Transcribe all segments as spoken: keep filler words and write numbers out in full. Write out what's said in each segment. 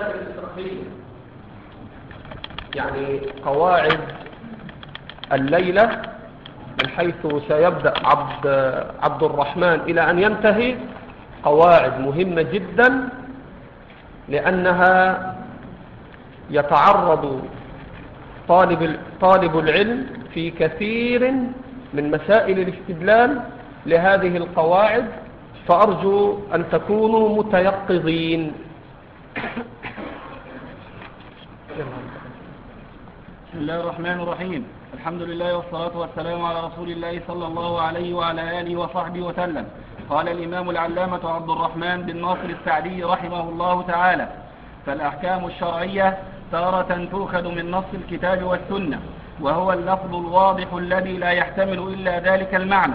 المسائل الفقهية، يعني قواعد الليلة من حيث سيبدأ عبد, عبد الرحمن إلى أن ينتهي قواعد مهمة جدا، لأنها يتعرض طالب, طالب العلم في كثير من مسائل الاستدلال لهذه القواعد، فأرجو أن تكونوا متيقظين. بسم الله الرحمن الرحيم. الحمد لله والصلاة والسلام على رسول الله صلى الله عليه وعلى آله وصحبه وسلم. قال الإمام العلامة عبد الرحمن بن ناصر السعدي رحمه الله تعالى: فالأحكام الشرعية تارة تؤخذ من نص الكتاب والسنة، وهو اللفظ الواضح الذي لا يحتمل إلا ذلك المعنى،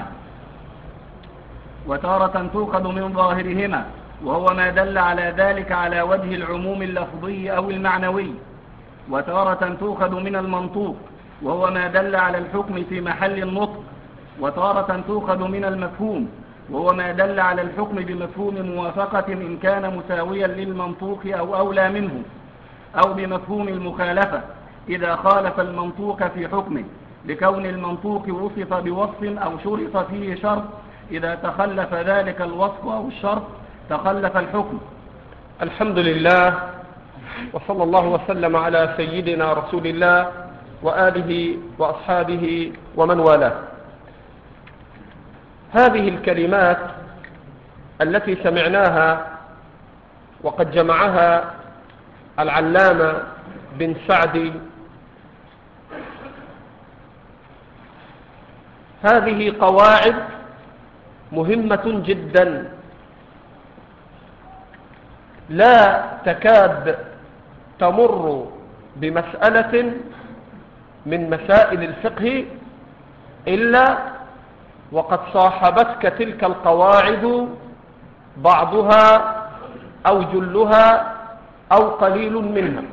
وتارة تؤخذ من ظاهرهما، وهو ما دل على ذلك على وجه العموم اللفظي أو المعنوي، وتارة تؤخذ من المنطوق، وهو ما دل على الحكم في محل النطق، وتارة تؤخذ من المفهوم، وهو ما دل على الحكم بمفهوم موافقة إن كان مساويا للمنطوق أو أولى منه، أو بمفهوم المخالفة إذا خالف المنطوق في حكمه، لكون المنطوق وصف بوصف أو شرط فيه شرط، إذا تخلف ذلك الوصف أو الشرط تخلف الحكم. الحمد لله، وصلى الله وسلم على سيدنا رسول الله وآله وأصحابه ومن والاه. هذه الكلمات التي سمعناها وقد جمعها العلامة بن سعدي، هذه قواعد مهمة جدا، لا تكاد تمر بمسألة من مسائل الفقه إلا وقد صاحبتك تلك القواعد بعضها أو جلها أو قليل منها.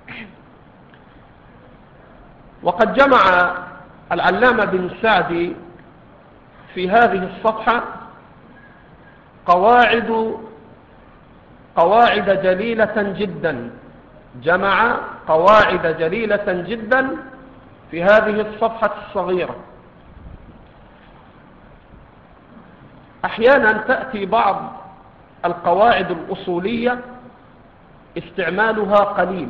وقد جمع العلامة بن سعدي في هذه الصفحة قواعد قواعد جليلة جدا، جمع قواعد جليلة جدا في هذه الصفحة الصغيرة. أحيانا تأتي بعض القواعد الأصولية استعمالها قليل،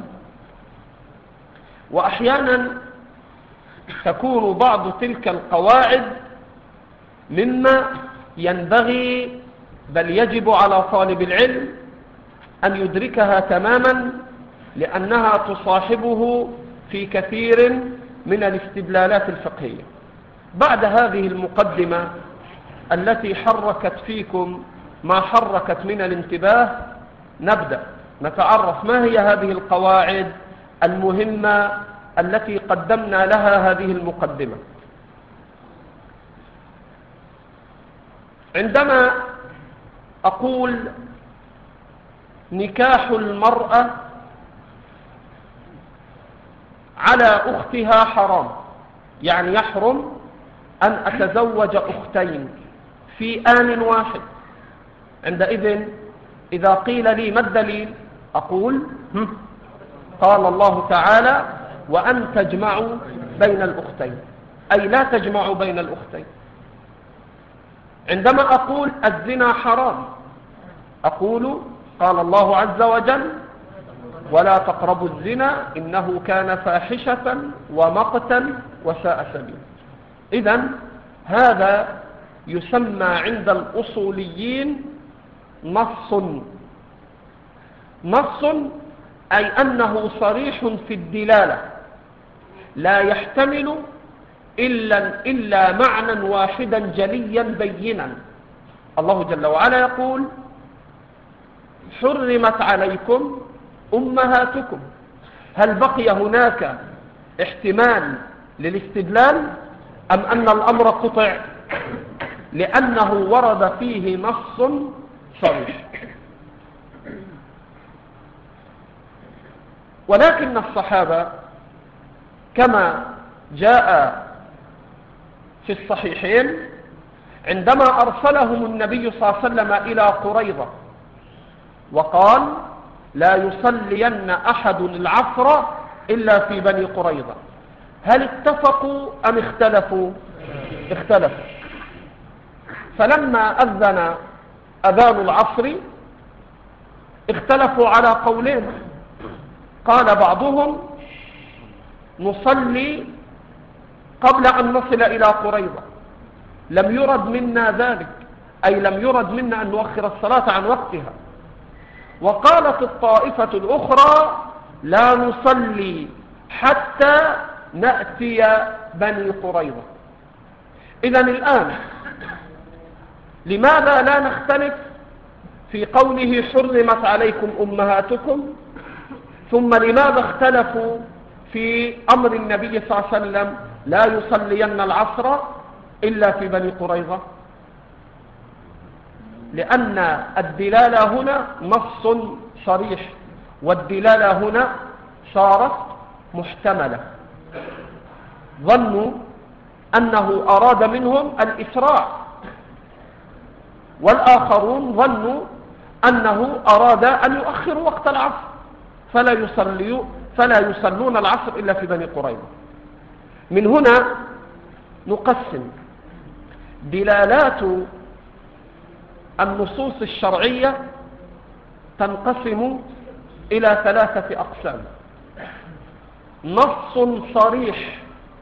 وأحيانا تكون بعض تلك القواعد مما ينبغي بل يجب على طالب العلم أن يدركها تماما، لأنها تصاحبه في كثير من الاستدلالات الفقهية. بعد هذه المقدمة التي حركت فيكم ما حركت من الانتباه، نبدأ نتعرف ما هي هذه القواعد المهمة التي قدمنا لها هذه المقدمة. عندما أقول نكاح المرأة على أختها حرام، يعني يحرم أن أتزوج أختين في آن واحد. عندئذ إذا قيل لي ما الدليل؟ أقول قال الله تعالى: وأن تجمعوا بين الأختين، أي لا تجمعوا بين الأختين. عندما أقول الزنا حرام، أقول قال الله عز وجل: ولا تقربوا الزنا إنه كان فاحشة ومقتا وساء سبيلا. إذن هذا يسمى عند الأصوليين نص. نص أي أنه صريح في الدلالة، لا يحتمل إلا, إلا معنى واحدا جليا بينا. الله جل وعلا يقول: حرمت عليكم أمهاتكم. هل بقي هناك احتمال للاستدلال أم أن الأمر قطع؟ لأنه ورد فيه نص صريح. ولكن الصحابة كما جاء في الصحيحين عندما أرسلهم النبي صلى الله عليه وسلم إلى قريظة وقال: لا يصلين أحد العصر إلا في بني قريظة. هل اتفقوا أم اختلفوا؟ اختلفوا. فلما أذن أذان العصر اختلفوا على قولين. قال بعضهم نصلي قبل أن نصل إلى قريظة، لم يرد منا ذلك، أي لم يرد منا أن نؤخر الصلاة عن وقتها. وقالت الطائفة الأخرى لا نصلي حتى نأتي بني قريظة. إذن الآن لماذا لا نختلف في قوله حرمت عليكم أمهاتكم، ثم لماذا اختلفوا في أمر النبي صلى الله عليه وسلم لا يصلين العصر إلا في بني قريظة؟ لأن الدلالة هنا نص صريح، والدلالة هنا صارت محتملة. ظنوا أنه أراد منهم الإسراع، والآخرون ظنوا أنه أراد أن يؤخر وقت العصر، فلا يصلوا فلا يصلون العصر إلا في بني قريظة. من هنا نقسم دلالات النصوص الشرعية، تنقسم إلى ثلاثة أقسام: نص صريح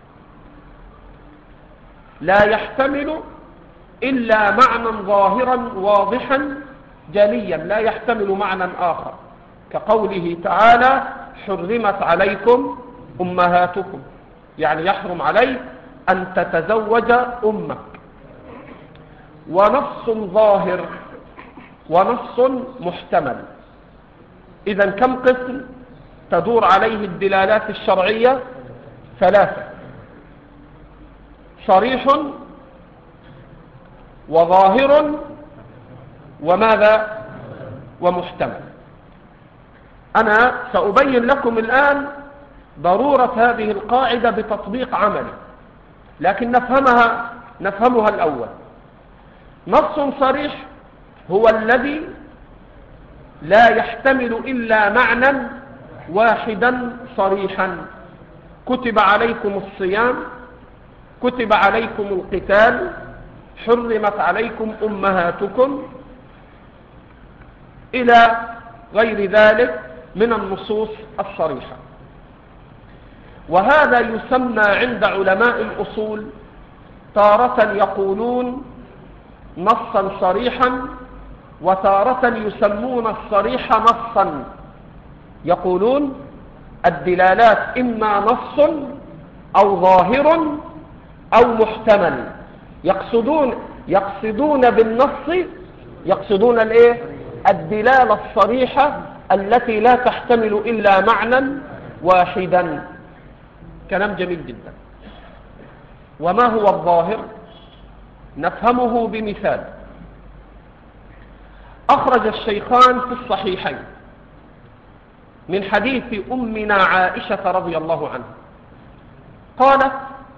لا يحتمل إلا معنى ظاهرا واضحا جليا، لا يحتمل معنى آخر، كقوله تعالى حرمت عليكم أمهاتكم، يعني يحرم عليك أن تتزوج أمك. ونص ظاهر ونص محتمل. إذن كم قسم تدور عليه الدلالات الشرعية؟ ثلاثة: صريح وظاهر وماذا؟ ومحتمل. أنا سأبين لكم الآن ضرورة هذه القاعدة بتطبيق عملي، لكن نفهمها نفهمها الأول. نص صريح هو الذي لا يحتمل إلا معنى واحدا صريحا: كتب عليكم الصيام، كتب عليكم القتال، حرمت عليكم أمهاتكم، إلى غير ذلك من النصوص الصريحة. وهذا يسمى عند علماء الأصول تارة يقولون نصا صريحا، وتارة يسمون الصريح نصا، يقولون الدلالات إما نص أو ظاهر أو محتمل. يقصدون يقصدون بالنص يقصدون الايه؟ الدلالة الصريحة التي لا تحتمل إلا معنى واحدا. كلام جميل جدا. وما هو الظاهر؟ نفهمه بمثال. أخرج الشيخان في الصحيحين من حديث أمنا عائشة رضي الله عنها قالت: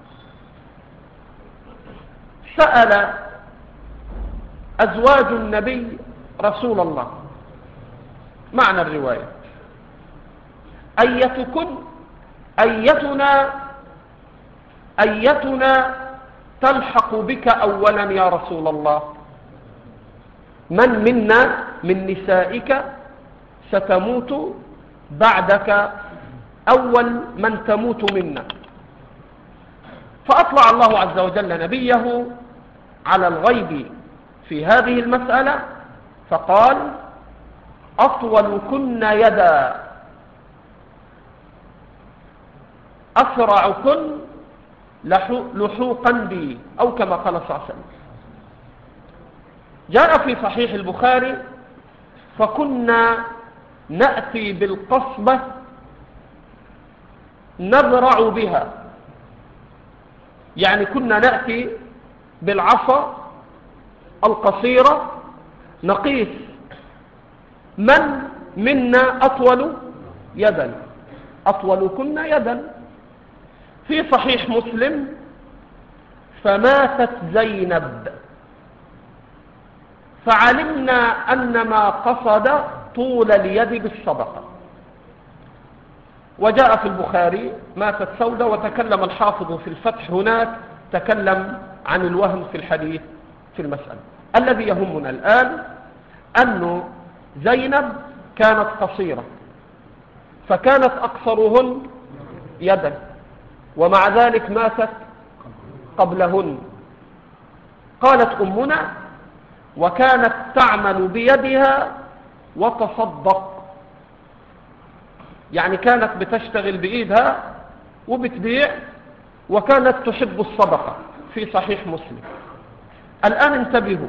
سأل أزواج النبي رسول الله، معنى الرواية: أيتكن أيتنا أيتنا تلحق بك أولا يا رسول الله؟ من منا من نسائك ستموت بعدك أول من تموت منا؟ فأطلع الله عز وجل نبيه على الغيب في هذه المسألة فقال: أطولكن يدا أسرعكن لحوقا بي، أو كما قال صلى الله عليه وسلم. جاء في صحيح البخاري: فكنا نأتي بالقصبة نذرع بها، يعني كنا نأتي بالعصا القصيرة نقيس من منا أطول يدا، أطولكن يدا. في صحيح مسلم: فماتت زينب فعلمنا أن ما قصد طول اليد بالصدقة. وجاء في البخاري ماتت سودة، وتكلم الحافظ في الفتح هناك تكلم عن الوهم في الحديث في المسألة. الذي يهمنا الآن أن زينب كانت قصيرة، فكانت أقصرهن يدا، ومع ذلك ماتت قبلهن. قالت أمنا: وكانت تعمل بيدها وتصدق، يعني كانت بتشتغل بإيدها وبتبيع، وكانت تحب الصدقة، في صحيح مسلم. الآن انتبهوا،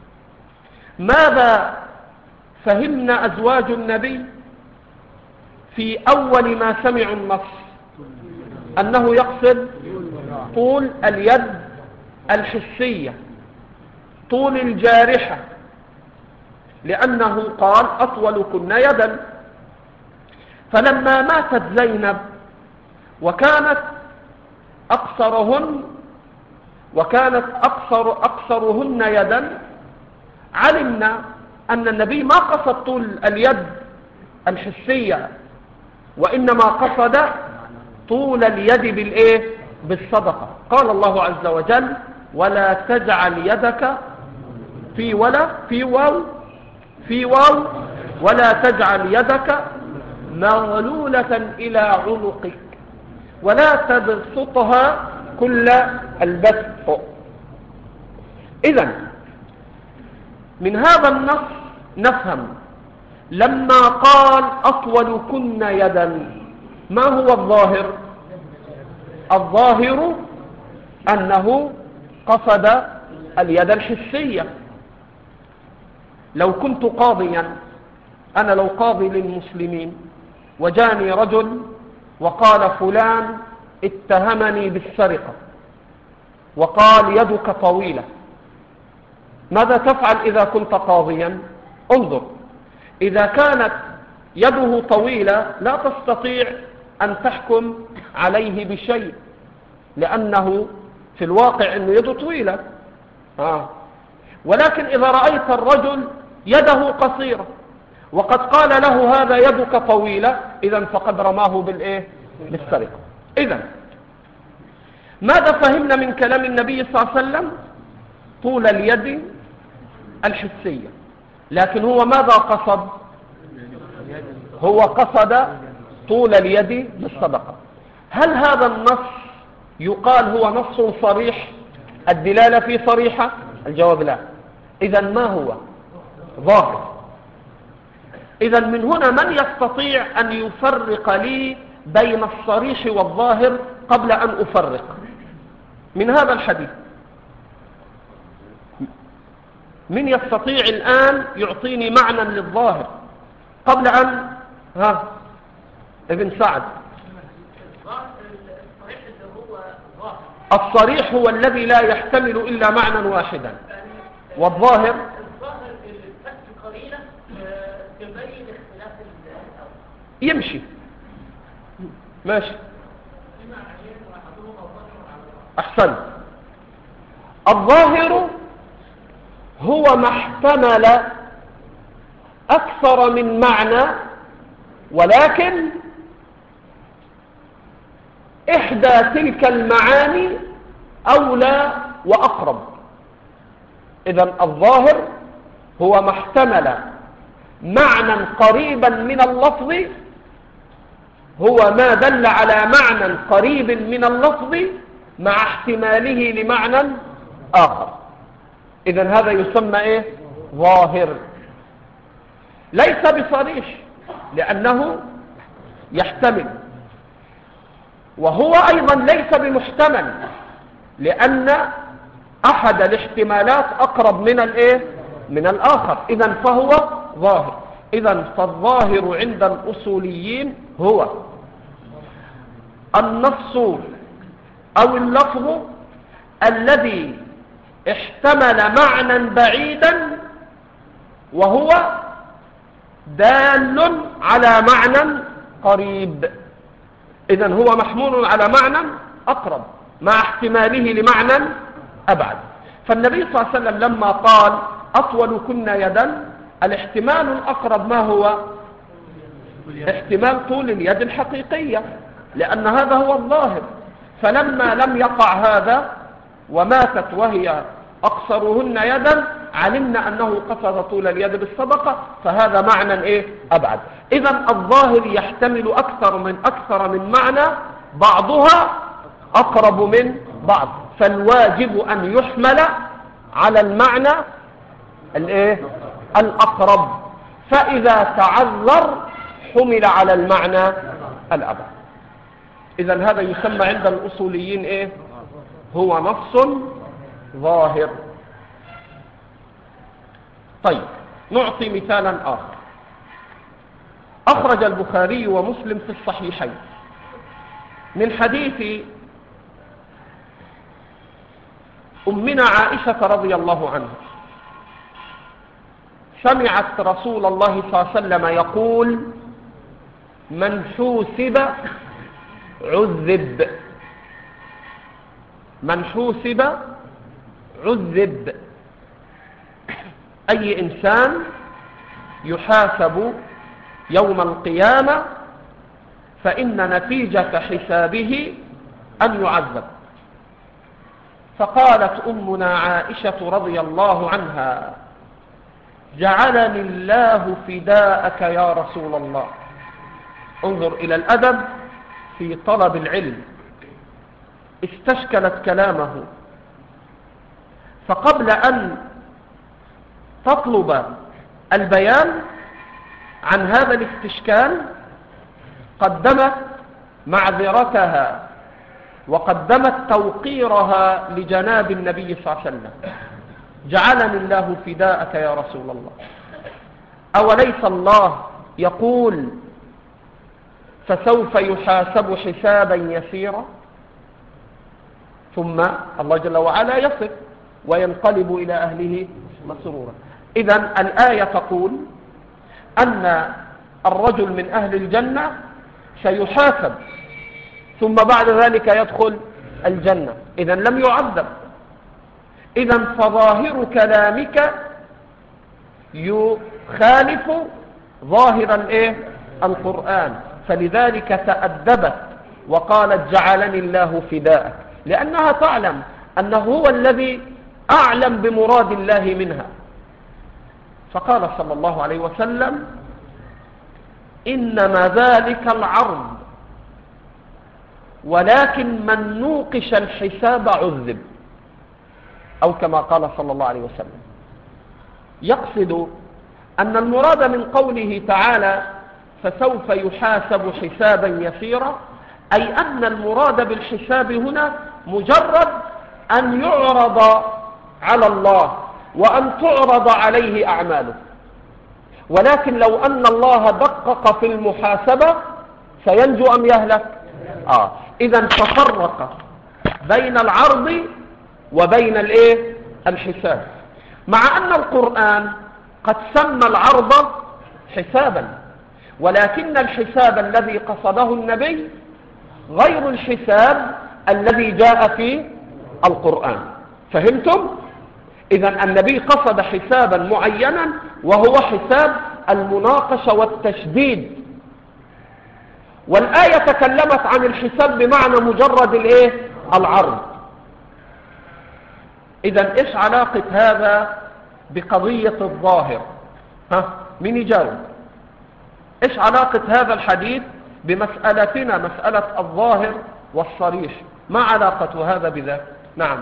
ماذا فهمنا أزواج النبي في أول ما سمعوا النص؟ أنه يقصد طول اليد الحسية، طول الجارحة، لأنه قال أطولكن يدا. فلما ماتت زينب وكانت أقصرهن وكانت أقصر أقصرهن يدا، علمنا أن النبي ما قصد طول اليد الحسية، وإنما قصد طول اليد بالإيه؟ بالصدقة. قال الله عز وجل: ولا تجعل يدك في ولا في واو في واو ولا تجعل يدك مغلولة إلى عنقك ولا تبسطها كل البسط. إذن من هذا النص نفهم لما قال أطولكن يدا، ما هو الظاهر؟ الظاهر أنه قصد اليد الحسية. لو كنت قاضيا، أنا لو قاضي للمسلمين وجاني رجل وقال فلان اتهمني بالسرقة وقال يدك طويلة، ماذا تفعل إذا كنت قاضيا؟ انظر، إذا كانت يده طويلة لا تستطيع أن تحكم عليه بشيء، لأنه في الواقع أنه يده طويلة. آه. ولكن إذا رأيت الرجل يده قصيرة وقد قال له هذا يدك طويلة، إذن فقد رماه بالإيه؟ بالسرقة. إذن ماذا فهمنا من كلام النبي صلى الله عليه وسلم؟ طول اليد الحسية. لكن هو ماذا قصد؟ هو قصد طول اليد بالصدقة. هل هذا النص يقال هو نص صريح؟ الدلالة فيه صريحة؟ الجواب لا. إذن ما هو؟ ظاهر. إذن من هنا من يستطيع أن يفرق لي بين الصريح والظاهر قبل أن أفرق من هذا الحديث؟ من يستطيع الآن يعطيني معنى للظاهر قبل أن ها ابن سعد؟ الصريح هو الذي لا يحتمل إلا معنى واحدا، والظاهر يمشي ماشي. أحسن. الظاهر هو ما احتمل أكثر من معنى، ولكن إحدى تلك المعاني أولى وأقرب. إذن الظاهر هو ما احتمل معنى قريبا من اللفظ، هو ما دل على معنى قريب من اللفظ مع احتماله لمعنى آخر. إذن هذا يسمى إيه؟ ظاهر. ليس بصريح لأنه يحتمل، وهو أيضا ليس بمحتمل لأن أحد الاحتمالات أقرب من الإيه؟ من الآخر. إذن فهو ظاهر. إذن فالظاهر عند الأصوليين هو النص أو اللفظ الذي احتمل معنى بعيدا وهو دال على معنى قريب. إذن هو محمول على معنى أقرب مع احتماله لمعنى أبعد. فالنبي صلى الله عليه وسلم لما قال أطولكن يدا الاحتمال الأقرب ما هو؟ احتمال طول اليد الحقيقية، لأن هذا هو الظاهر. فلما لم يقع هذا وماتت وهي أقصرهن يدا علمنا أنه قصد طول اليد بالصدقة، فهذا معنى إيه؟ أبعد. إذن الظاهر يحتمل أكثر من أكثر من معنى، بعضها أقرب من بعض، فالواجب أن يحمل على المعنى الإيه؟ الأقرب، فإذا تعذر حمل على المعنى الأبعد. إذن هذا يسمى عند الأصوليين إيه؟ هو نص ظاهر. طيب نعطي مثالا آخر. أخرج البخاري ومسلم في الصحيحين من حديث أمنا عائشة رضي الله عنها، سمعت رسول الله صلى الله عليه وسلم يقول: من حوسب عذب. من حوسب عذب، أي إنسان يحاسب يوم القيامة فإن نتيجة حسابه أن يعذب. فقالت أمنا عائشة رضي الله عنها: جعلني الله فداءك يا رسول الله. انظر إلى الأدب في طلب العلم، استشكلت كلامه، فقبل أن تطلب البيان عن هذا الاستشكال قدمت معذرتها وقدمت توقيرها لجناب النبي صلى الله عليه وسلم. جعلني الله فداءك يا رسول الله، أوليس الله يقول فسوف يحاسب حسابا يسيرا؟ ثم الله جل وعلا يصف وينقلب إلى أهله مسرورا. إذن الآية تقول أن الرجل من أهل الجنة سيحاسب ثم بعد ذلك يدخل الجنة، إذن لم يعذب. إذن فظاهر كلامك يخالف ظاهر الإيه؟ القرآن، فلذلك تأدبت وقالت: جعلني الله فداءك، لأنها تعلم أنه هو الذي أعلم بمراد الله منها. فقال صلى الله عليه وسلم: إنما ذلك العرض، ولكن من نوقش الحساب عذب، أو كما قال صلى الله عليه وسلم. يقصد أن المراد من قوله تعالى فسوف يحاسب حسابا يسيرا، أي أن المراد بالحساب هنا مجرد أن يعرض على الله وأن تعرض عليه أعماله، ولكن لو أن الله دقق في المحاسبة سينجو أم يهلك؟ آه. إذن تفرق بين العرض وبين الإيه؟ الحساب، مع أن القرآن قد سمى العرض حسابا، ولكن الحساب الذي قصده النبي غير الحساب الذي جاء في القرآن. فهمتم؟ إذن النبي قصد حسابا معينا وهو حساب المناقشة والتشديد، والآية تكلمت عن الحساب بمعنى مجرد الإيه؟ العرض. إذن إيش علاقة هذا بقضية الظاهر؟ ها؟ مين يجاوب؟ إيش علاقة هذا الحديث بمسألتنا، مسألة الظاهر والصريح؟ ما علاقة هذا بذاك؟ نعم.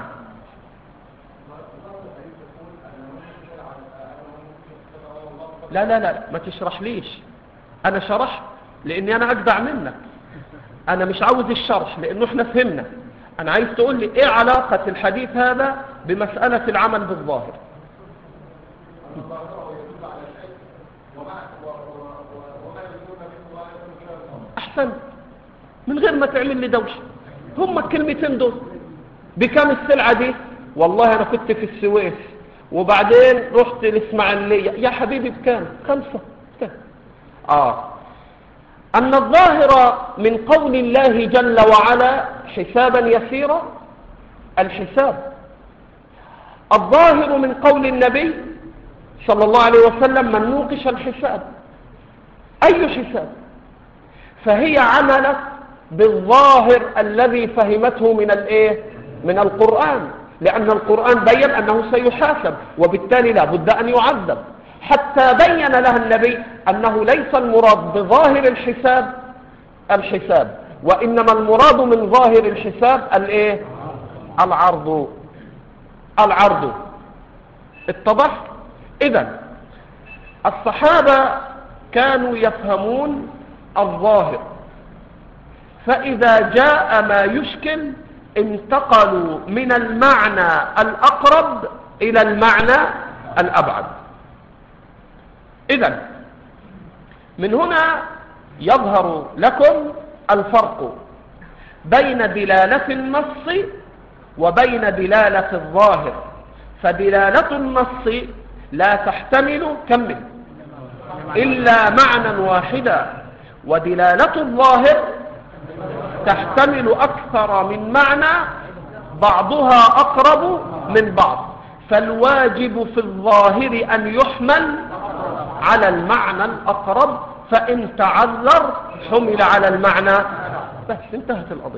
لا لا لا ما تشرح ليش، أنا شرحت لأني أنا أجدع منك، أنا مش عاوز الشرح لأنه إحنا فهمنا. أنا عايز تقول لي إيه علاقة الحديث هذا بمسألة العمل بالظاهر؟ أحسن، من غير ما تعمل لي دوشة، هم الكلمتين دول. بكم السلعة دي؟ والله أنا كنت في السويس وبعدين رحت الإسماعيلية. يا حبيبي بكام؟ خمسة. بكام؟ آه أن الظاهر من قول الله جل وعلا حسابا يسيرا، الحساب. الظاهر من قول النبي صلى الله عليه وسلم من نوقش الحساب. أي حساب؟ فهي عملت بالظاهر الذي فهمته من الايه من القرآن، لأن القرآن بين أنه سيحاسب وبالتالي لا بد أن يعذب، حتى بين لها النبي أنه ليس المراد بظاهر الحساب الحساب، وإنما المراد من ظاهر الحساب الايه العرض العرض اتضح؟ إذن الصحابة كانوا يفهمون الظاهر، فإذا جاء ما يشكل انتقلوا من المعنى الأقرب إلى المعنى الأبعد. إذن من هنا يظهر لكم الفرق بين دلالة النص وبين دلالة الظاهر. فدلالة النص لا تحتمل كمل إلا معنى واحدا، ودلالة الظاهر تحتمل أكثر من معنى بعضها أقرب من بعض، فالواجب في الظاهر أن يحمل على المعنى الأقرب، فإن تعذر حمل على المعنى، بس انتهت القضية.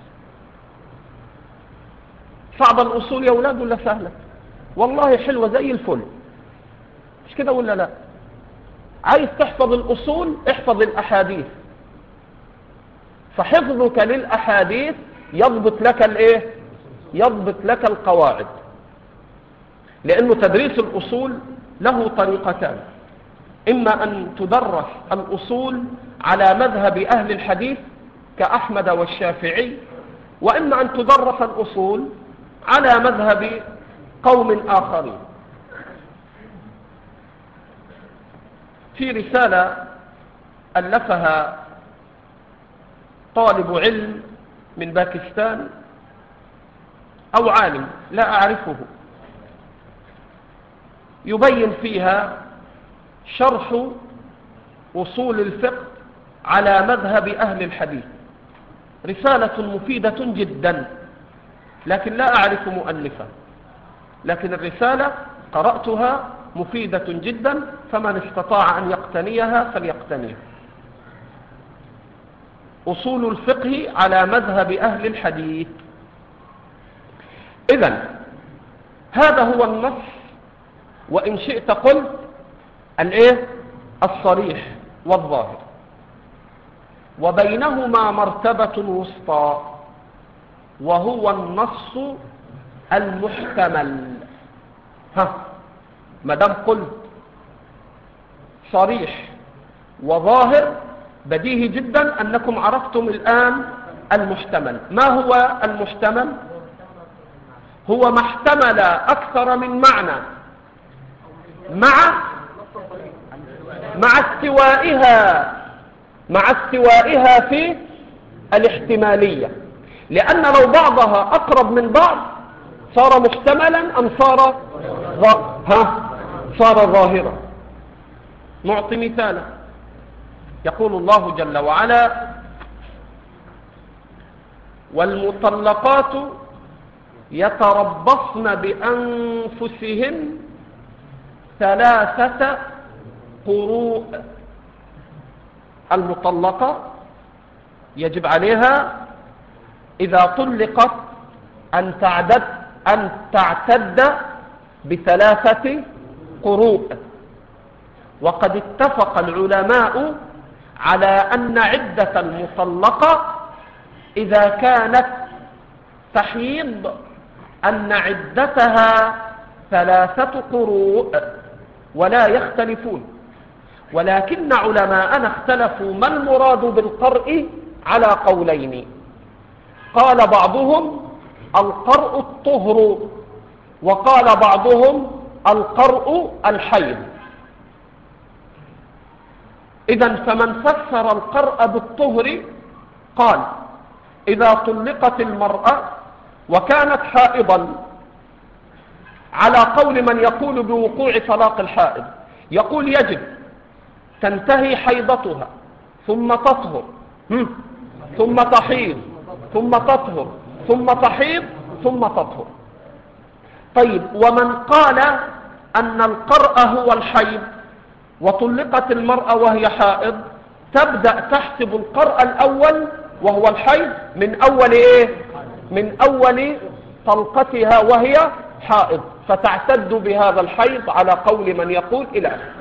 صعب الأصول يا أولاد ولا سهلة؟ والله حلوة زي الفل، مش كده ولا لا؟ عايز تحفظ الأصول احفظ الأحاديث، فحفظك للأحاديث يضبط لك الايه يضبط لك القواعد، لأنه تدريس الأصول له طريقتان: إما أن تدرس الأصول على مذهب أهل الحديث كأحمد والشافعي، وإما أن تدرس الأصول على مذهب قوم آخرين. في رسالة ألفها طالب علم من باكستان أو عالم لا أعرفه، يبين فيها شرح أصول الفقه على مذهب أهل الحديث. رسالة مفيدة جدا، لكن لا أعرف مؤلفا، لكن الرسالة قرأتها مفيدة جدا، فمن استطاع أن يقتنيها فليقتنيها. أصول الفقه على مذهب أهل الحديث. إذن هذا هو النص، وإن شئت قلت الإيه الصريح والظاهر، وبينهما مرتبة وسطى وهو النص المحتمل. ها ما دام قلت صريح وظاهر بديهي جدا أنكم عرفتم الآن المحتمل. ما هو المحتمل؟ هو ما احتمل أكثر من معنى مع مع استوائها مع استوائها في الاحتمالية، لأن لو بعضها أقرب من بعض صار محتملا أم صار ها صار ظاهرا. نعطي مثالا. يقول الله جل وعلا: والمطلقات يتربصن بأنفسهن ثلاثة قروء. المطلقة يجب عليها إذا طلقت أن تعدد أن تعتد بثلاثة قروء. وقد اتفق العلماء على أن عدة المطلقة إذا كانت تحيض أن عدتها ثلاثة قروء، ولا يختلفون. ولكن علماءنا اختلفوا ما المراد بالقرء على قولين. قال بعضهم القرء الطهر، وقال بعضهم القرء الحيض. إذن فمن فسر القرء بالطهر قال: إذا طلقت المرأة وكانت حائضا، على قول من يقول بوقوع طلاق الحائض، يقول يجب تنتهي حيضتها ثم تطهر ثم تحيض ثم تطهر ثم تحيض ثم تطهر. طيب، ومن قال أن القرء هو الحيض وطلقت المرأة وهي حائض، تبدأ تحسب القرء الأول وهو الحيض من أول إيه؟ من أول طلقتها وهي حائض، فتعتد بهذا الحيض على قول من يقول إلى آخره.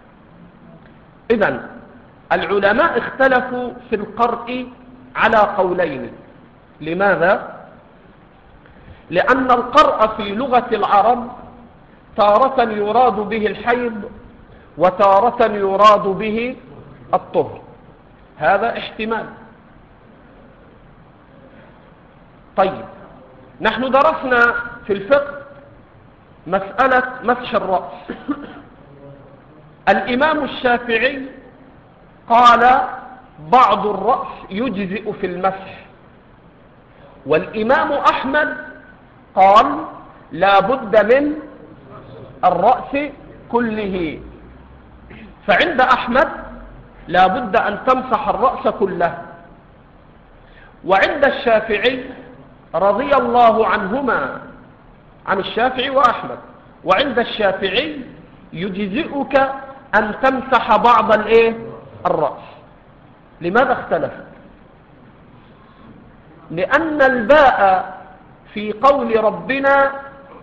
إذن العلماء اختلفوا في القرء على قولين. لماذا؟ لأن القرء في لغة العرب تارة يراد به الحيض وتارة يراد به الطهر، هذا احتمال. طيب، نحن درسنا في الفقه مسألة مسح الرأس. الإمام الشافعي قال بعض الرأس يجزئ في المسح، والإمام أحمد قال لا بد من الرأس كله. فعند أحمد لا بد أن تمسح الرأس كله، وعند الشافعي رضي الله عنهما عن الشافعي وأحمد، وعند الشافعي يجزئك أن تمسح بعض الإيه؟ الرأس. لماذا اختلف؟ لأن الباء في قول ربنا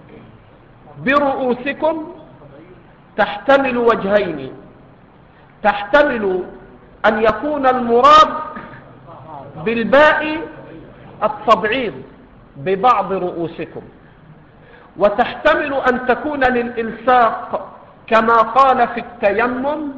برؤوسكم تحتمل وجهين، تحتمل أن يكون المراد بالباء التبعيض ببعض رؤوسكم، وتحتمل أن تكون للإلصاق كما قال في التيمم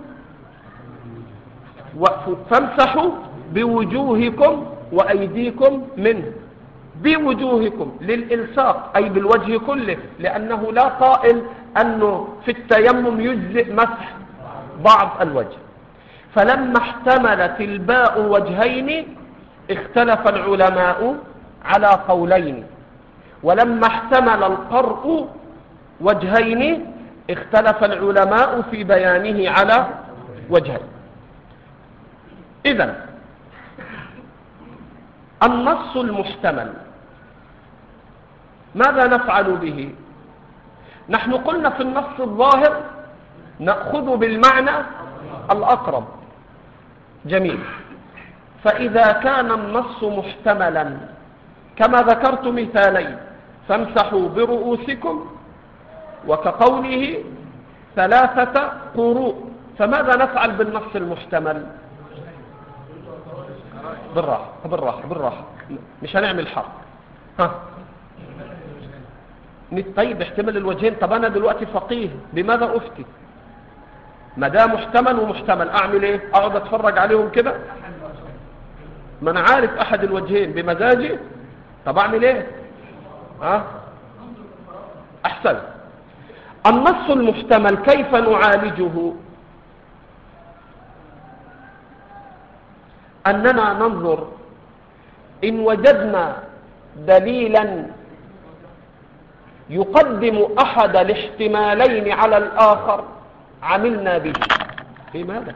فامسحوا بوجوهكم وأيديكم منه، بوجوهكم للإلصاق أي بالوجه كله، لأنه لا قائل أنه في التيمم يجزئ مسح بعض الوجه. فلما احتملت الباء وجهين اختلف العلماء على قولين، ولما احتمل القرء وجهين اختلف العلماء في بيانه على وجهين. إذن النص المحتمل ماذا نفعل به؟ نحن قلنا في النص الظاهر نأخذ بالمعنى الأقرب. جميل. فإذا كان النص محتملا كما ذكرت مثالين، فامسحوا برؤوسكم وكقوله ثلاثة قروء، فماذا نفعل بالنص المحتمل؟ بالراحة بالراحة بالراحة، مش هنعمل حرب. ها طيب، احتمل الوجهين. طب أنا دلوقتي فقيه، بماذا أفتي؟ ما ده محتمل ومحتمل، أعمل إيه؟ أقعد أتفرج عليهم كده؟ ما أنا عارف أحد الوجهين بمزاجي، طب أعمل إيه؟ ها أحسن. النص المحتمل كيف نعالجه؟ أننا ننظر إن وجدنا دليلا يقدم أحد الاحتمالين على الآخر عملنا به. في مالك؟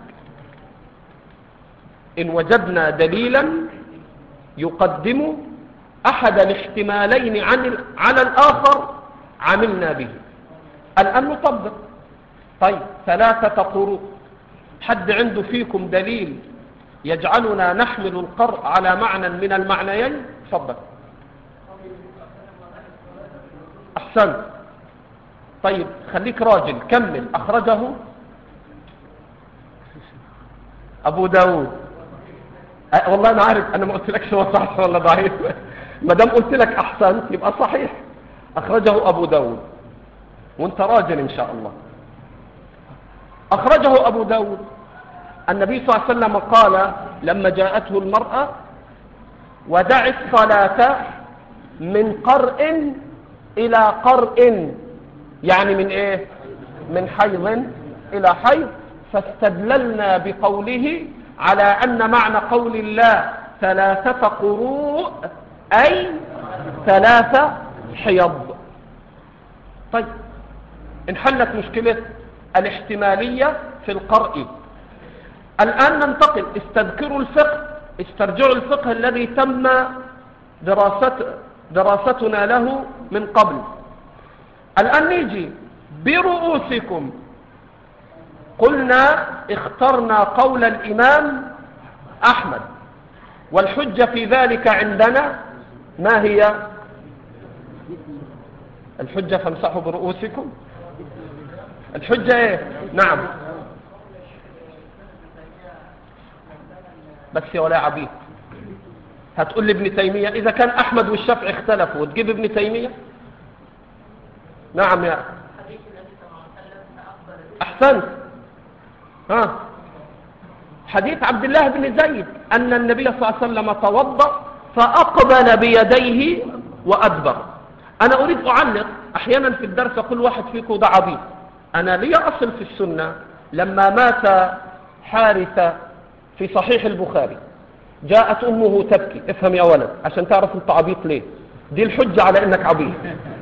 إن وجدنا دليلا يقدم أحد الاحتمالين عن على الآخر عملنا به. الآن نطبق. طيب، ثلاثة قروء، حد عنده فيكم دليل يجعلنا نحمل القرء على معنى من المعنيين؟ تفضل. أحسن. طيب خليك راجل، كمل. أخرجه أبو داود. أه والله أنا عارف، أنا ما قلت لك هو صحيح ولا ضعيف، ما دام قلت لك أحسن يبقى صحيح. أخرجه أبو داود، وانت راجل إن شاء الله. أخرجه أبو داود. النبي صلى الله عليه وسلم قال لما جاءته المرأة ودع الصلاة من قرء إلى قرء، يعني من إيه؟ من حيض إلى حيض، فاستدللنا بقوله على أن معنى قول الله ثلاثة قروء أي ثلاثة حيض. طيب، انحلت مشكلة الاحتمالية في القرء. الآن ننتقل، استذكروا الفقه، استرجعوا الفقه الذي تم دراسة دراستنا له من قبل. الآن نيجي برؤوسكم. قلنا اخترنا قول الإمام أحمد، والحجة في ذلك عندنا ما هي؟ الحجة فامسحوا برؤوسكم. الحجة ايه؟ نعم. بس يا ولا عبيد، هتقول لي ابن تيمية؟ إذا كان أحمد والشافعي اختلفوا وتجيب ابن تيمية؟ نعم يا أحسنت. ها، حديث عبد الله بن زيد أن النبي صلى الله عليه وسلم توضأ فأقبل بيديه وأدبر. أنا أريد أعلق. أحيانا في الدرس أقول واحد فيكم ده عبيد. أنا لي أصل في السنة. لما مات حارثة في صحيح البخاري جاءت أمه تبكي. افهم يا ولد عشان تعرف أنت عبيط ليه، دي الحجة على أنك عبيط.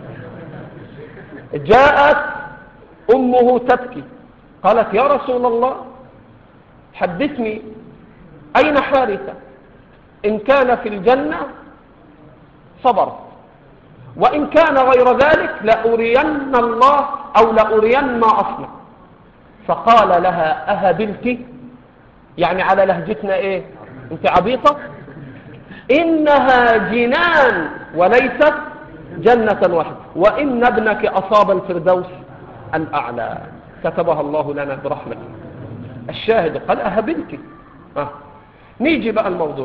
جاءت أمه تبكي قالت يا رسول الله حدثني أين حارثة؟ إن كان في الجنة صبر، وإن كان غير ذلك لأرين الله أو لأرين ما أصنع. فقال لها أهبلت؟ يعني على لهجتنا إيه؟ أنت عبيطة؟ إنها جنان وليست جنة واحدة، وإن ابنك أصاب الفردوس الأعلى كتبها الله لنا برحمته. الشاهد قال أهبلت. آه. نيجي بقى الموضوع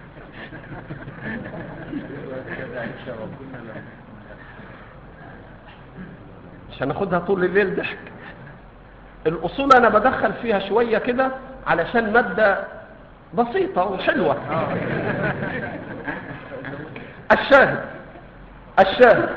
عشان ناخدها طول الليل ضحك. الأصول أنا بدخل فيها شوية كده علشان مادة بسيطة وحلوة. الشاهد الشاهد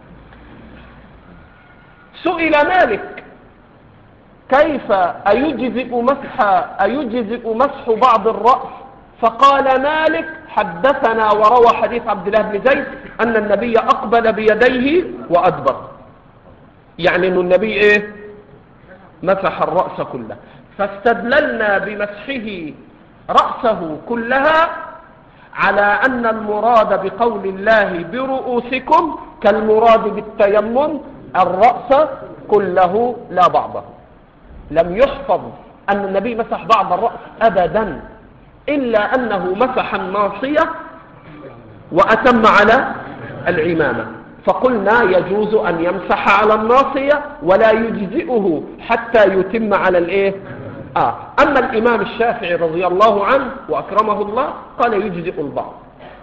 سئل مالك كيف أيجزئ مسح أيجزئ مسح بعض الرأس؟ فقال مالك حدثنا وروى حديث عبد الله بن زيد أن النبي أقبل بيديه وأدبر، يعني أن النبي إيه؟ مسح الرأس كله. فاستدللنا بمسحه رأسه كلها على أن المراد بقول الله برؤوسكم كالمراد بالتيمم الرأس كله لا بعضه. لم يحفظ أن النبي مسح بعض الرأس أبدا، إلا أنه مسح الناصية وأتم على العمامة. فقلنا يجوز أن يمسح على الناصية ولا يجزئه حتى يتم على الإيه؟ آه. أما الإمام الشافعي رضي الله عنه وأكرمه الله قال يجزئ البعض.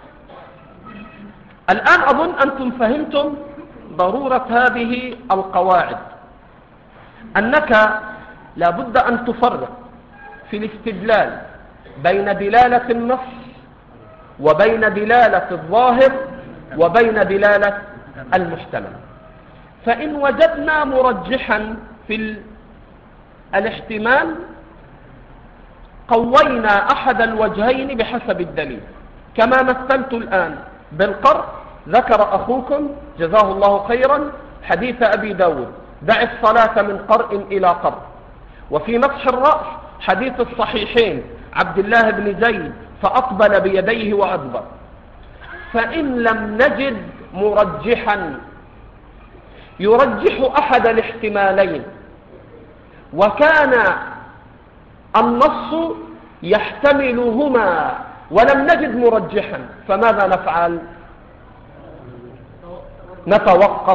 الآن أظن أنتم فهمتم ضرورة هذه القواعد، أنك لابد أن تفرق في الاستدلال بين دلالة النص وبين دلالة الظاهر وبين دلالة المحتمل. فإن وجدنا مرجحا في الاحتمال قوينا أحد الوجهين بحسب الدليل، كما مثلت الآن بالقرء. ذكر أخوكم جزاه الله خيرا حديث أبي داود دع الصلاة من قرء إلى قرء. وفي مسح الرأس حديث الصحيحين عبد الله بن زيد فأقبل بيديه وأدبر. فإن لم نجد مرجحا يرجح أحد الاحتمالين وكان النص يحتملهما ولم نجد مرجحا، فماذا نفعل؟ نتوقف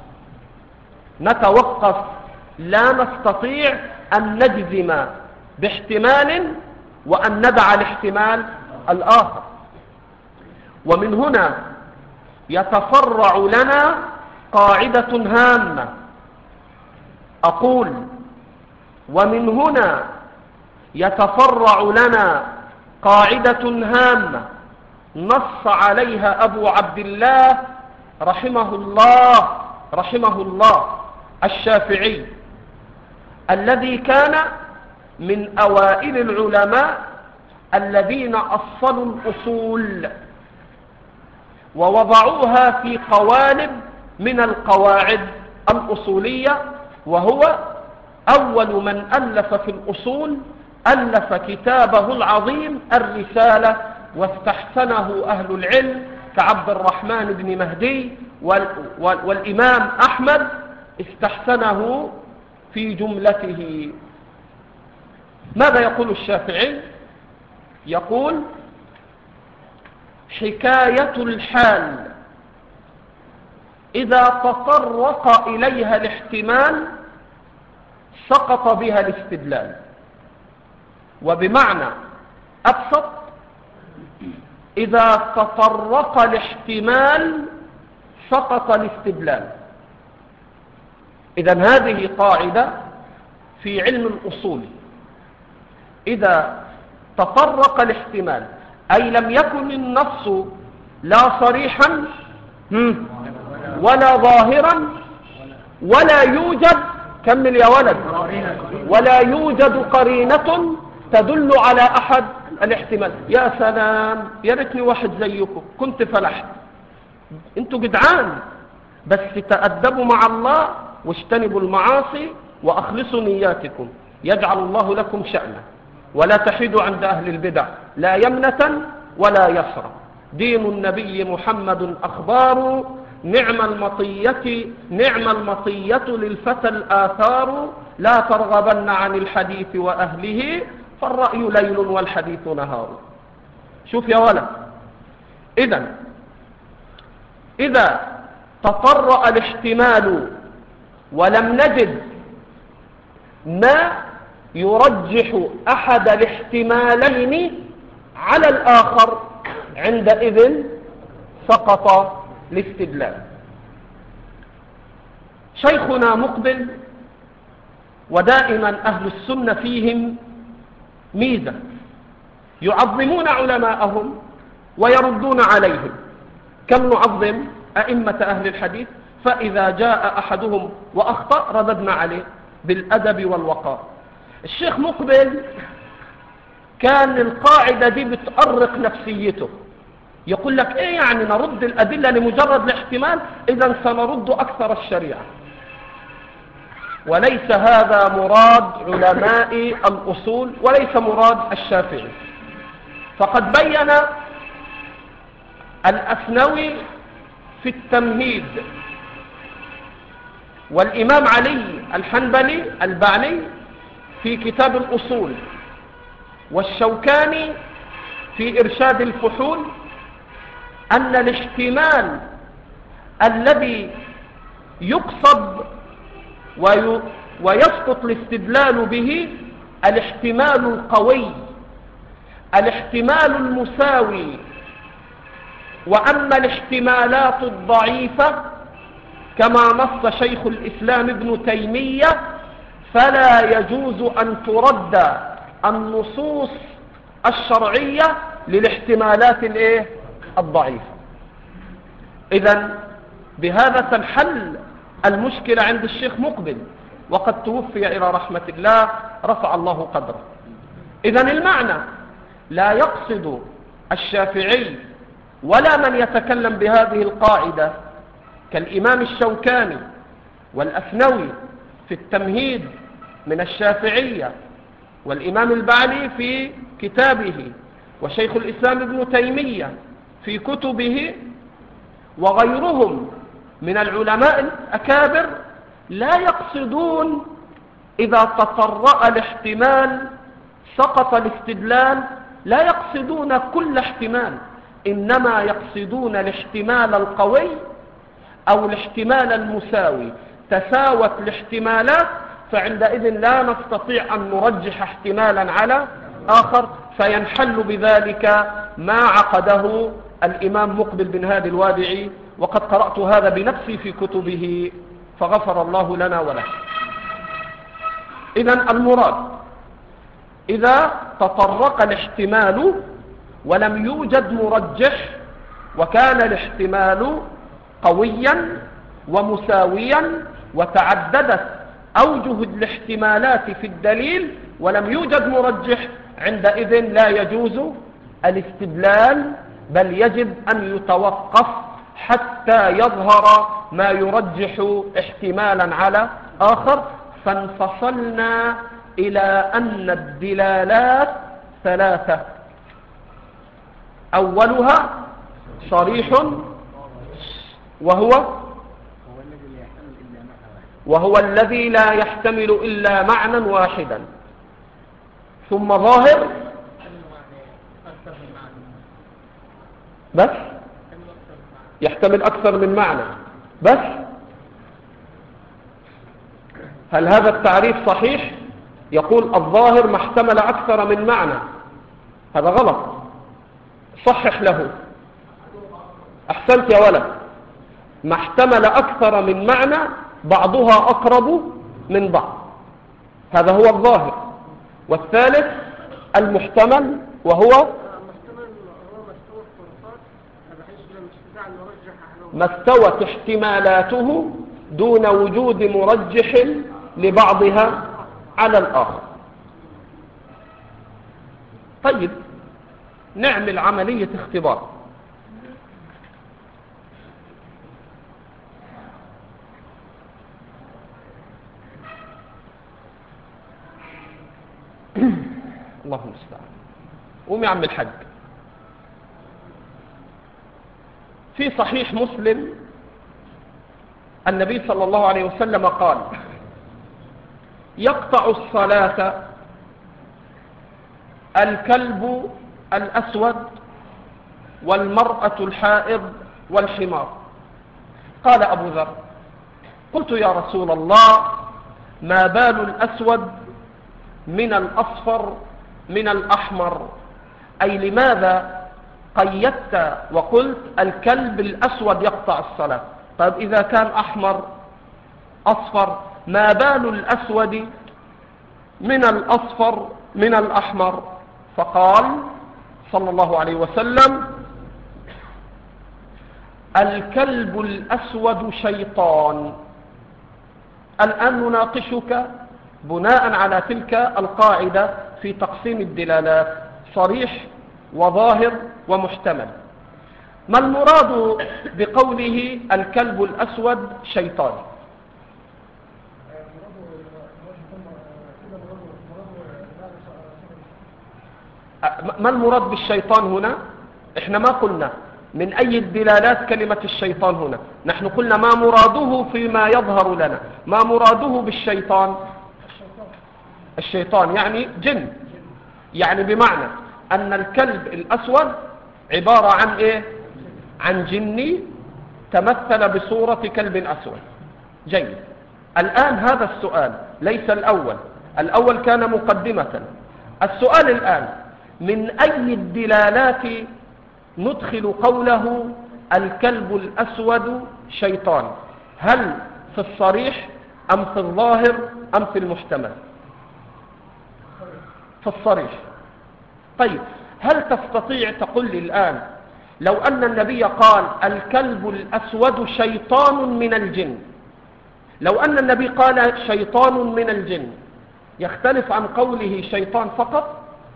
نتوقف لا نستطيع أن نجزم باحتمال وأن ندع الاحتمال الآخر. ومن هنا يتفرع لنا قاعدة هامة. أقول ومن هنا يتفرع لنا قاعدة هامة نص عليها أبو عبد الله رحمه الله رحمه الله الشافعي، الذي كان من أوائل العلماء الذين أصلوا الأصول ووضعوها في قوالب من القواعد الأصولية، وهو أول من ألف في الأصول. ألف كتابه العظيم الرسالة واستحسنه أهل العلم كعبد الرحمن بن مهدي والإمام أحمد استحسنه في جملته. ماذا يقول الشافعي؟ يقول حكاية الحال إذا تطرق إليها الاحتمال سقط بها الاستدلال. وبمعنى أبسط، إذا تطرق الاحتمال سقط الاستدلال. إذن هذه قاعدة في علم الأصول، إذا تطرق الاحتمال أي لم يكن النص لا صريحا ولا ظاهرا ولا يوجد كمل يا ولد ولا يوجد قرينة تدل على أحد الاحتمال. يا سلام، يا ريتني واحد زيكم كنت فلحت. انتوا جدعان، بس تأدبوا مع الله واجتنبوا المعاصي وأخلصوا نياتكم يجعل الله لكم شأنا، ولا تحيدوا عند أهل البدع لا يمنة ولا يسرا. دين النبي محمد أخبار، نعم المطية نعم المطية للفتى الآثار، لا ترغبن عن الحديث وأهله فالرأي ليل والحديث نهار. شوف يا ولد، إذن إذا تطرأ الاحتمال ولم نجد ما يرجح أحد الاحتمالين على الآخر عندئذ سقط الاستدلال. شيخنا مقبل، ودائما أهل السنة فيهم ميزة، يعظمون علماءهم ويردون عليهم. كم نعظم أئمة أهل الحديث، فإذا جاء أحدهم وأخطأ رددنا عليه بالأدب والوقار. الشيخ مقبل كان القاعدة دي بتأرق نفسيته، يقول لك ايه يعني نرد الأدلة لمجرد الاحتمال؟ إذن سنرد أكثر الشريعة. وليس هذا مراد علماء الأصول وليس مراد الشافعي. فقد بين الأثنوي في التمهيد، والإمام علي الحنبلي البعني في كتاب الأصول، والشوكاني في إرشاد الفحول، أن الاحتمال الذي يقصد ويسقط الاستدلال به الاحتمال القوي، الاحتمال المساوي. وأما الاحتمالات الضعيفة كما نص شيخ الإسلام ابن تيمية فلا يجوز أن ترد النصوص الشرعية للاحتمالات الايه الضعيفة. إذن بهذا تنحل المشكلة عند الشيخ مقبل، وقد توفي إلى رحمة الله رفع الله قدره. إذن المعنى لا يقصد الشافعي ولا من يتكلم بهذه القاعدة كالإمام الشوكاني والأثنوي في التمهيد من الشافعية، والإمام البعني في كتابه، وشيخ الإسلام ابن تيمية في كتبه، وغيرهم من العلماء الأكابر، لا يقصدون إذا تطرأ الاحتمال سقط الاستدلال، لا يقصدون كل احتمال، إنما يقصدون الاحتمال القوي أو الاحتمال المساوي. تساوت الاحتمالات فعندئذ لا نستطيع أن نرجح احتمالا على آخر، فينحل بذلك ما عقده الإمام مقبل بن هادي الوادعي، وقد قرأت هذا بنفسي في كتبه فغفر الله لنا وله. إذن المراد إذا تطرق الاحتمال ولم يوجد مرجح وكان الاحتمال قويا ومساويا وتعددت أوجه الاحتمالات في الدليل ولم يوجد مرجح، عندئذ لا يجوز الاستدلال، بل يجب أن يتوقف حتى يظهر ما يرجح احتمالا على آخر. فانفصلنا إلى أن الدلالات ثلاثة: أولها صريح وهو وهو الذي لا يحتمل إلا معنى واحدا. ثم ظاهر بس يحتمل أكثر من معنى بس. هل هذا التعريف صحيح؟ يقول الظاهر ما احتمل أكثر من معنى، هذا غلط، صحح له. أحسنت يا ولد، ما احتمل أكثر من معنى بعضها أقرب من بعض، هذا هو الظاهر. والثالث المحتمل وهو ما استوت احتمالاته دون وجود مرجح لبعضها على الآخر. طيب نعمل عملية اختبار. الله المستعان. قوم يا عم الحاج. في صحيح مسلم النبي صلى الله عليه وسلم قال: يقطع الصلاة الكلب الأسود والمرأة الحائض والحمار. قال أبو ذر: قلت يا رسول الله ما بال الأسود من الأصفر من الأحمر؟ أي لماذا قيدت وقلت الكلب الأسود يقطع الصلاة؟ طيب إذا كان أحمر أصفر ما بال الأسود من الأصفر من الأحمر؟ فقال صلى الله عليه وسلم: الكلب الأسود شيطان. الآن نناقشك بناء على تلك القاعدة في تقسيم الدلالات: صريح وظاهر ومحتمل. ما المراد بقوله الكلب الأسود شيطان؟ ما المراد بالشيطان هنا؟ احنا ما قلنا من أي الدلالات كلمة الشيطان هنا، نحن قلنا ما مراده فيما يظهر لنا. ما مراده بالشيطان؟ الشيطان يعني جن، يعني بمعنى أن الكلب الأسود عبارة عن إيه؟ عن جني تمثل بصورة كلب أسود. جيد. الآن هذا السؤال ليس الأول، الأول كان مقدمة. السؤال الآن: من أي الدلالات ندخل قوله الكلب الأسود شيطان؟ هل في الصريح أم في الظاهر أم في المحتمل؟ في الصريح. طيب هل تستطيع تقول لي الآن لو أن النبي قال الكلب الأسود شيطان من الجن، لو أن النبي قال شيطان من الجن يختلف عن قوله شيطان فقط؟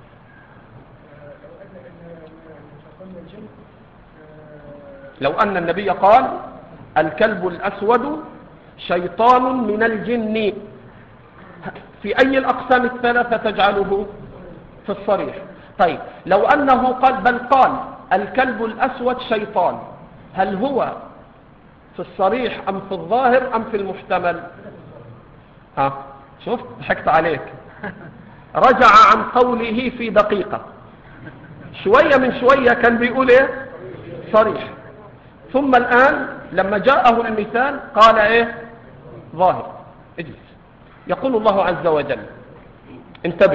لو أن النبي قال الكلب الأسود شيطان من الجن، في أي الأقسام الثلاثة تجعله؟ في الصريح. طيب لو أنه قال بل قال الكلب الأسود شيطان، هل هو في الصريح أم في الظاهر أم في المحتمل؟ ها شفت ضحكت عليك. رجع عن قوله في دقيقة، شوية من شوية كان بيقول ايه؟ صريح، ثم الآن لما جاءه المثال قال ايه؟ ظاهر. اجلس. يقول الله عز وجل، انتبه: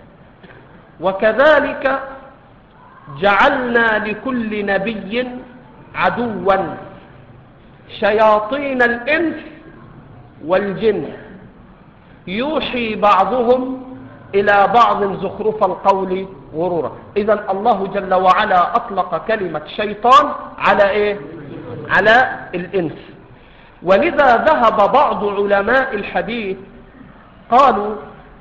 وكذلك جعلنا لكل نبي عدوا شياطين الإنس والجن يوحي بعضهم إلى بعض زخرف القول غرورا. إذن الله جل وعلا أطلق كلمة شيطان على إيه؟ على الإنس. ولذا ذهب بعض علماء الحديث قالوا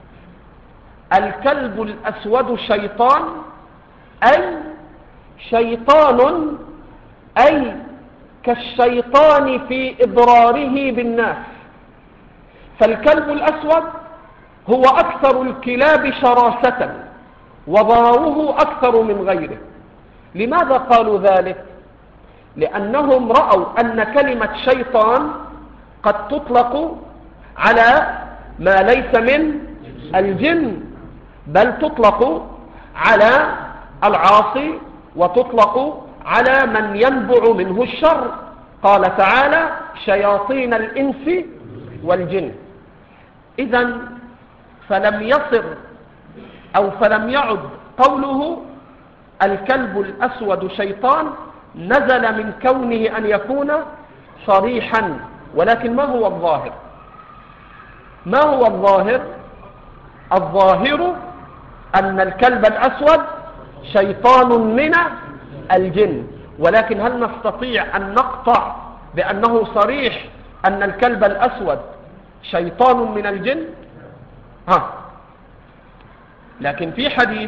الكلب الأسود شيطان أي شيطان، أي كالشيطان في إضراره بالناس. فالكلب الأسود هو أكثر الكلاب شراسة وضرره أكثر من غيره. لماذا قالوا ذلك؟ لأنهم رأوا أن كلمة شيطان قد تطلق على ما ليس من الجن، بل تطلق على العاصي وتطلق على من ينبع منه الشر. قال تعالى شياطين الإنس والجن. إذن فلم يصر أو فلم يعد قوله الكلب الأسود شيطان نزل من كونه أن يكون صريحا، ولكن ما هو الظاهر؟ ما هو الظاهر؟ الظاهر أن الكلب الأسود شيطان من الجن، ولكن هل نستطيع أن نقطع بأنه صريح أن الكلب الأسود شيطان من الجن؟ ها، لكن في حديث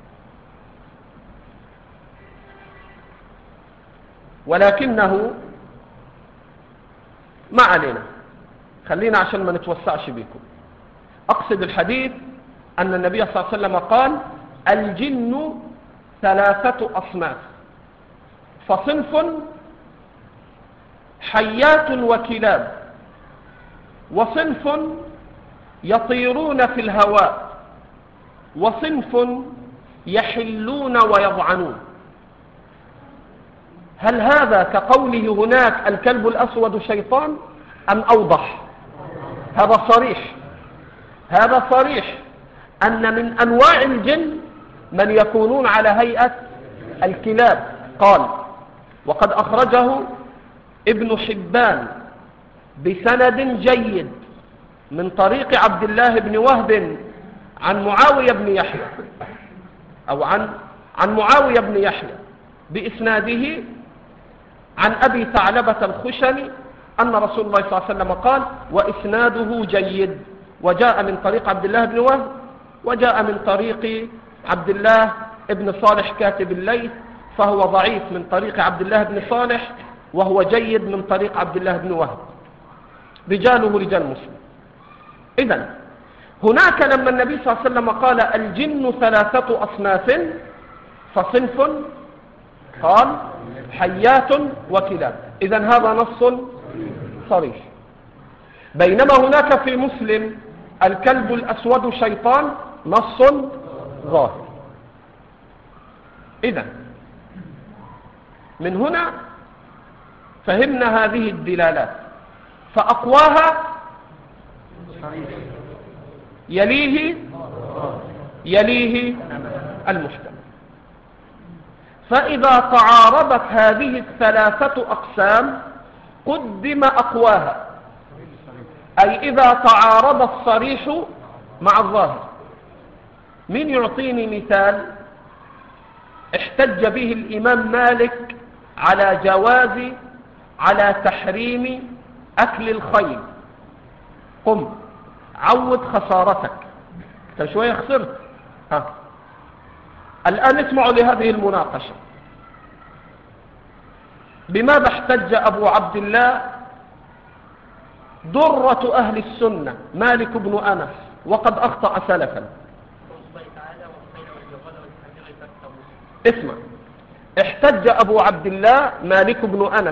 ولكنه ما علينا، خلينا عشان ما نتوسعش بكم. أقصد الحديث أن النبي صلى الله عليه وسلم قال الجن ثلاثة أصناف، فصنف حيات وكلاب، وصنف يطيرون في الهواء، وصنف يحلون ويضعنون. هل هذا كقوله هناك الكلب الأسود شيطان أم أوضح؟ هذا صريح، هذا صريح أن من أنواع الجن من يكونون على هيئة الكلاب. قال وقد أخرجه ابن حبان بسند جيد من طريق عبد الله بن وهب عن معاوية بن يحيى أو عن عن معاوية بن يحيى بإسناده عن أبي ثعلبة الخشني أن رسول الله صلى الله عليه وسلم قال وإسناده جيد، وجاء من طريق عبد الله بن وهب وجاء من طريق عبد الله بن صالح كاتب الليث، فهو ضعيف من طريق عبد الله بن صالح، وهو جيد من طريق عبد الله بن وهب، رجاله رجال مسلم. إذن هناك لما النبي صلى الله عليه وسلم قال الجن ثلاثة أصناف، فصنف قال حيات وكلاب، إذن هذا نص صريح. بينما هناك في مسلم الكلب الأسود شيطان نص ظاهر. إذن من هنا فهمنا هذه الدلالات، فأقواها يليه يليه المحتمل. فإذا تعارضت هذه الثلاثة أقسام قدم أقواها، أي إذا تعارض الصريح مع الظاهر. من يعطيني مثال احتج به الإمام مالك على جواز على تحريم أكل الخيل؟ قم عود خسارتك، انت شوية خسرت. ها. الآن اسمعوا لهذه المناقشة. بماذا احتج أبو عبد الله درة أهل السنة مالك بن أنس وقد أخطأ سلفا؟ اسمع، احتج أبو عبد الله مالك بن أنس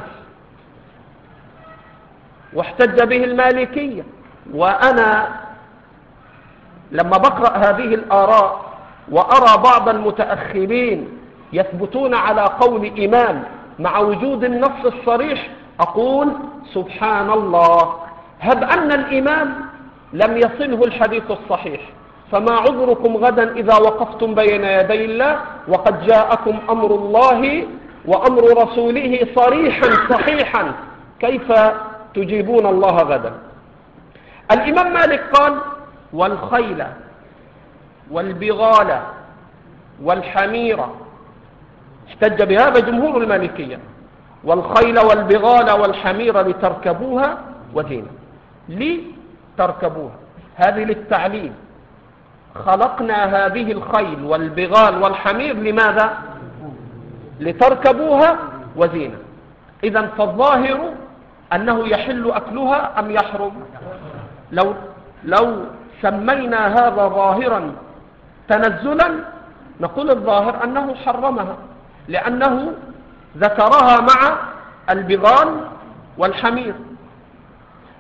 واحتج به المالكية، وأنا لما بقرأ هذه الآراء وأرى بعض المتأخرين يثبتون على قول إمام مع وجود النص الصريح أقول سبحان الله، هب أن الإمام لم يصله الحديث الصحيح، فما عذركم غدا إذا وقفتم بين يدي الله وقد جاءكم أمر الله وأمر رسوله صريحا صحيحا، كيف تجيبون الله غدا؟ الإمام مالك قال والخيل والبغال والحمير، احتج بهذا جمهور المالكية، والخيل والبغال والحمير لتركبوها وزينة. لتركبوها هذه للتعليل، خلقنا هذه الخيل والبغال والحمير لماذا؟ لتركبوها وزينة. إذن فالظاهر أنه يحل أكلها أم يحرم؟ لو, لو سمينا هذا ظاهرا تنزلا نقول الظاهر أنه حرمها، لأنه ذكرها مع البغال والحمير.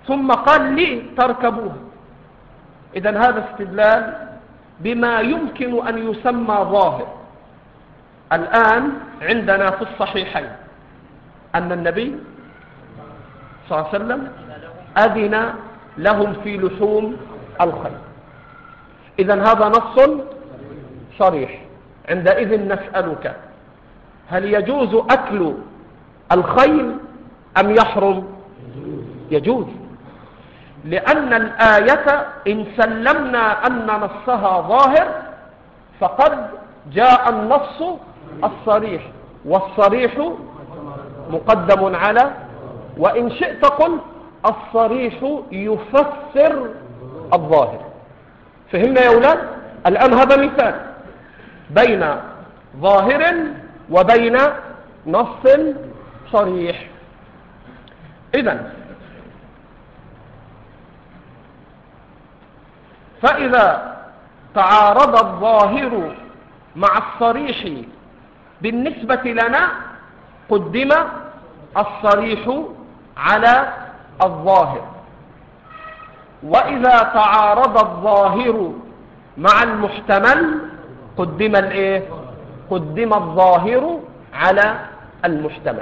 ثم قال لي تركبوها. إذن هذا استدلال بما يمكن أن يسمى ظاهر. الآن عندنا في الصحيحين أن النبي صلى الله عليه وسلم أذن لهم في لحوم الخيل. إذن هذا نص صريح. عندئذ نسألك هل يجوز أكل الخيل أم يحرم؟ يجوز، لأن الآية إن سلمنا أن نصها ظاهر فقد جاء النص الصريح، والصريح مقدم على، وإن شئت قل الصريح يفسر الظاهر. فهمنا يا أولاد؟ الآن هذا مثال بين ظاهر وبين نص صريح. إذن فإذا تعارض الظاهر مع الصريح بالنسبة لنا قدم الصريح على الظاهر، وإذا تعارض الظاهر مع المحتمل قدم الايه؟ قدم الظاهر على المحتمل.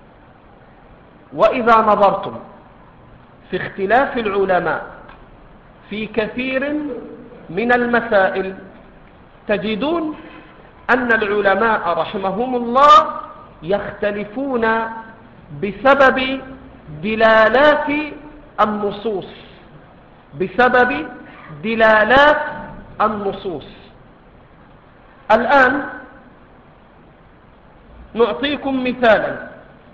وإذا نظرتم في اختلاف العلماء في كثير من المسائل تجدون أن العلماء رحمهم الله يختلفون بسبب دلالات النصوص بسبب دلالات النصوص. الآن نعطيكم مثالا.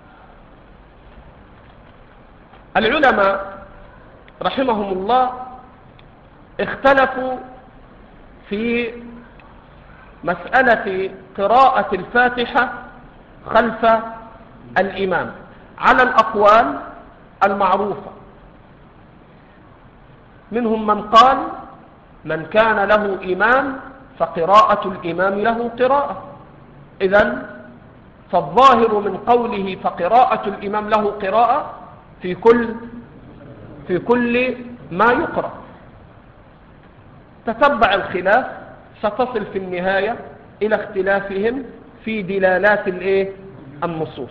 العلماء رحمهم الله اختلفوا في مسألة قراءة الفاتحة خلف الإمام على الأقوال المعروفة. منهم من قال من كان له إمام فقراءة الإمام له قراءة. إذن فالظاهر من قوله فقراءة الإمام له قراءة في كل في كل ما يقرأ. تتبع الخلاف ستصل في النهاية إلى اختلافهم في دلالات الايه؟ النصوص.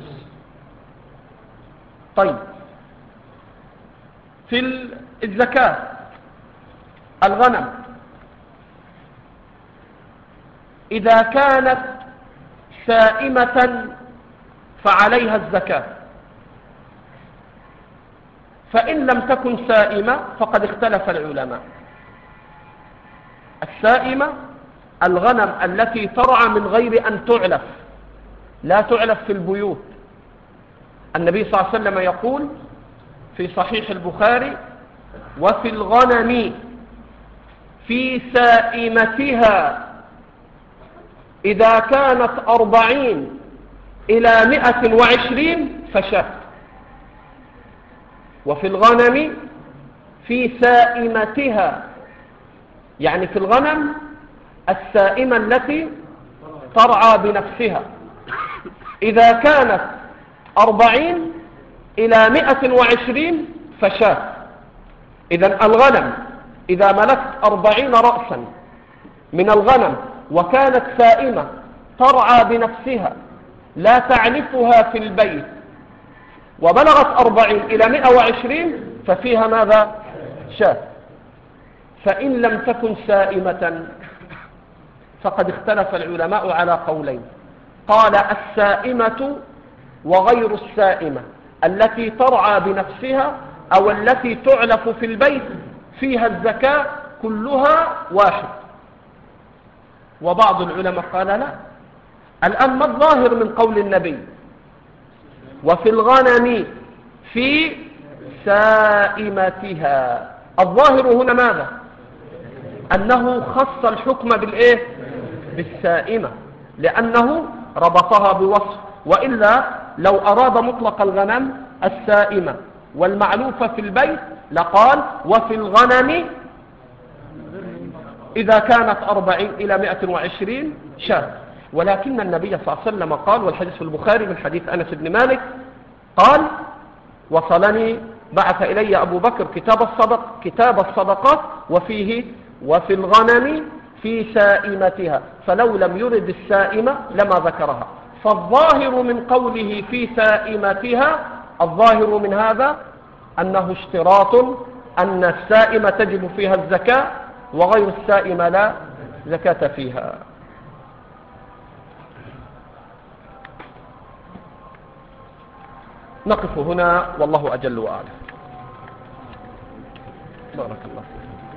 طيب، في الزكاة الغنم إذا كانت سائمة فعليها الزكاة، فإن لم تكن سائمة فقد اختلف العلماء. السائمة الغنم التي ترعى من غير أن تعلف، لا تعلف في البيوت. النبي صلى الله عليه وسلم يقول في صحيح البخاري وفي الغنم في سائمتها إذا كانت أربعين إلى مئة وعشرين فشاة. وفي الغنم في سائمتها، يعني في الغنم السائمة التي ترعى بنفسها إذا كانت أربعين إلى مئة وعشرين فشاة. إذن الغنم إذا ملكت أربعين رأسا من الغنم وكانت سائمة ترعى بنفسها لا تعلفها في البيت وبلغت أربعين إلى مئة وعشرين ففيها ماذا؟ شاة. فإن لم تكن سائمة فقد اختلف العلماء على قولين. قال السائمة وغير السائمة التي ترعى بنفسها أو التي تعلف في البيت فيها الزكاة كلها واحد. وبعض العلماء قال لا. الآن ما الظاهر من قول النبي وفي الغنم في سائمتها؟ الظاهر هنا ماذا؟ أنه خص الحكم بالإيه؟ بالسائمة، لأنه ربطها بوصف. وإلا لو أراد مطلق الغنم السائمة والمعلوفة في البيت لقال وفي الغنم إذا كانت أربعين إلى مئة وعشرين شاة. ولكن النبي صلى الله عليه وسلم قال، والحديث في البخاري من حديث أنس بن مالك قال وصلني بعث إلي أبو بكر كتاب الصدق كتاب الصدقات وفيه وفي الغنم في سائمتها، فلو لم يرد السائمة لما ذكرها. فالظاهر من قوله في سائمتها، الظاهر من هذا أنه اشتراط أن السائمة تجب فيها الزكاة وغير السائمة لا زكاة فيها. نقف هنا والله أجل وأعلم. بارك الله فيك.